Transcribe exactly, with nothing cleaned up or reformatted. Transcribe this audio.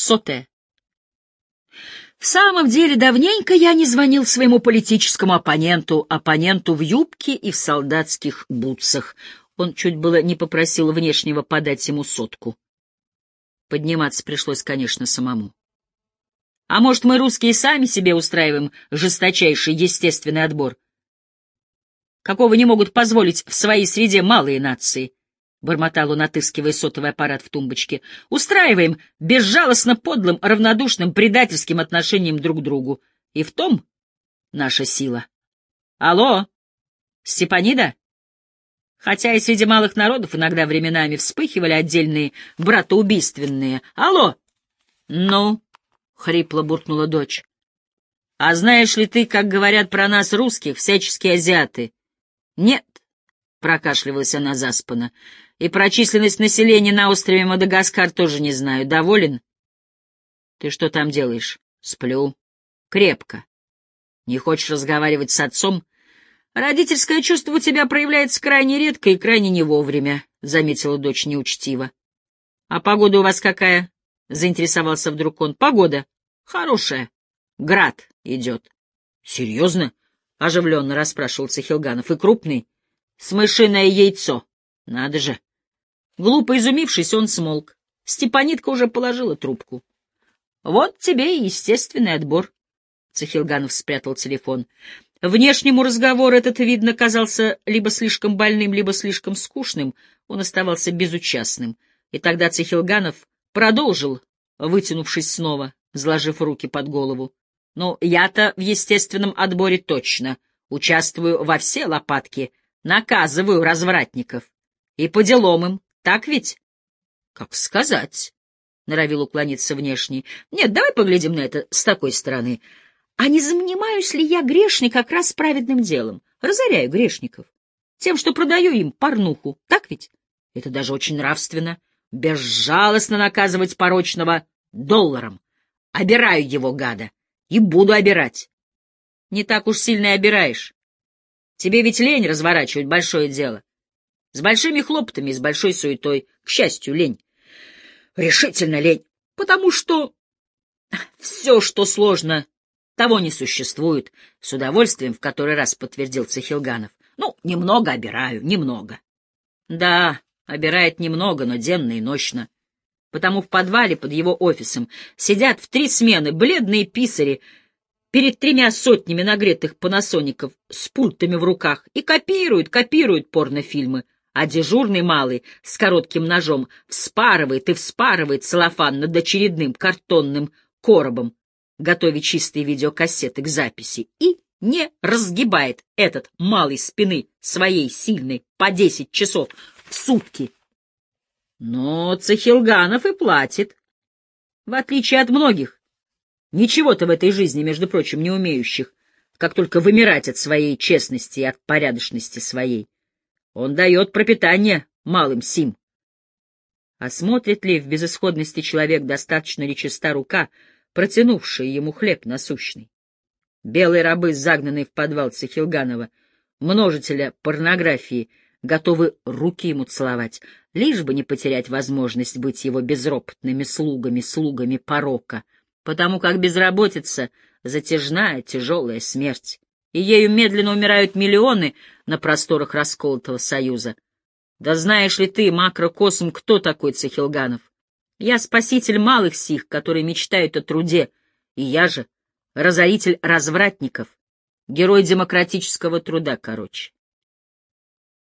Сотая. В самом деле, давненько я не звонил своему политическому оппоненту, оппоненту в юбке и в солдатских бутсах. Он чуть было не попросил внешнего подать ему сотку. Подниматься пришлось, конечно, самому. А может, мы, русские, сами себе устраиваем жесточайший естественный отбор, какого не могут позволить в своей среде малые нации? — бормотал он, отыскивая сотовый аппарат в тумбочке. — Устраиваем безжалостно подлым, равнодушным, предательским отношением друг к другу. И в том наша сила. Алло, Степанида? Хотя и среди малых народов иногда временами вспыхивали отдельные братоубийственные. Алло! Ну, — хрипло буркнула дочь. — А знаешь ли ты, как говорят про нас, русских, всяческие азиаты? — Нет, — прокашлялась она заспанно. — И про численность населения на острове Мадагаскар тоже не знаю. Доволен? — Ты что там делаешь? — Сплю. — Крепко. — Не хочешь разговаривать с отцом? — Родительское чувство у тебя проявляется крайне редко и крайне не вовремя, — заметила дочь неучтиво. — А погода у вас какая? — заинтересовался вдруг он. — Погода. — Хорошая. Град идет. — Серьезно? — оживленно расспрашивался Хилганов. — И крупный? — С мышиное яйцо. — Надо же. Глупо изумившись, он смолк. Степанидка уже положила трубку. — Вот тебе и естественный отбор. Цехилганов спрятал телефон. Внешнему разговор этот, видно, казался либо слишком больным, либо слишком скучным. Он оставался безучастным. И тогда Цехилганов продолжил, вытянувшись снова, сложив руки под голову. — Ну, я-то в естественном отборе точно. Участвую во все лопатки. Наказываю развратников. И по делам им. Так ведь? — Как сказать, — норовил уклониться внешний. — Нет, давай поглядим на это с такой стороны. А не занимаюсь ли я, грешник, как раз праведным делом? Разоряю грешников. Тем, что продаю им порнуху. Так ведь? Это даже очень нравственно. Безжалостно наказывать порочного долларом. Обираю его, гада. И буду обирать. Не так уж сильно и обираешь. Тебе ведь лень разворачивать большое дело. С большими хлопотами и с большой суетой. К счастью, лень. Решительно лень. Потому что все, что сложно, того не существует. С удовольствием в который раз подтвердил Цехилганов. Ну, немного обираю, немного. Да, обирает немного, но денно и нощно. Потому в подвале под его офисом сидят в три смены бледные писари перед тремя сотнями нагретых панасоников с пультами в руках и копируют, копируют порнофильмы. А дежурный малый с коротким ножом вспарывает и вспарывает целлофан над очередным картонным коробом, готовя чистые видеокассеты к записи, и не разгибает этот малый спины своей сильной по десять часов в сутки. Но Цехилганов и платит. В отличие от многих, ничего-то в этой жизни, между прочим, не умеющих, как только вымирать от своей честности и от порядочности своей. Он дает пропитание малым сим. А смотрит ли в безысходности человек, достаточно ли чиста рука, протянувшая ему хлеб насущный? Белые рабы, загнанные в подвал Цехилганова, множителя порнографии, готовы руки ему целовать, лишь бы не потерять возможность быть его безропотными слугами, слугами порока, потому как безработица — затяжная, тяжелая смерть, и ею медленно умирают миллионы на просторах расколотого союза. Да знаешь ли ты, макрокосм, кто такой Цехилганов? Я спаситель малых сих, которые мечтают о труде, и я же разоритель развратников, герой демократического труда, короче.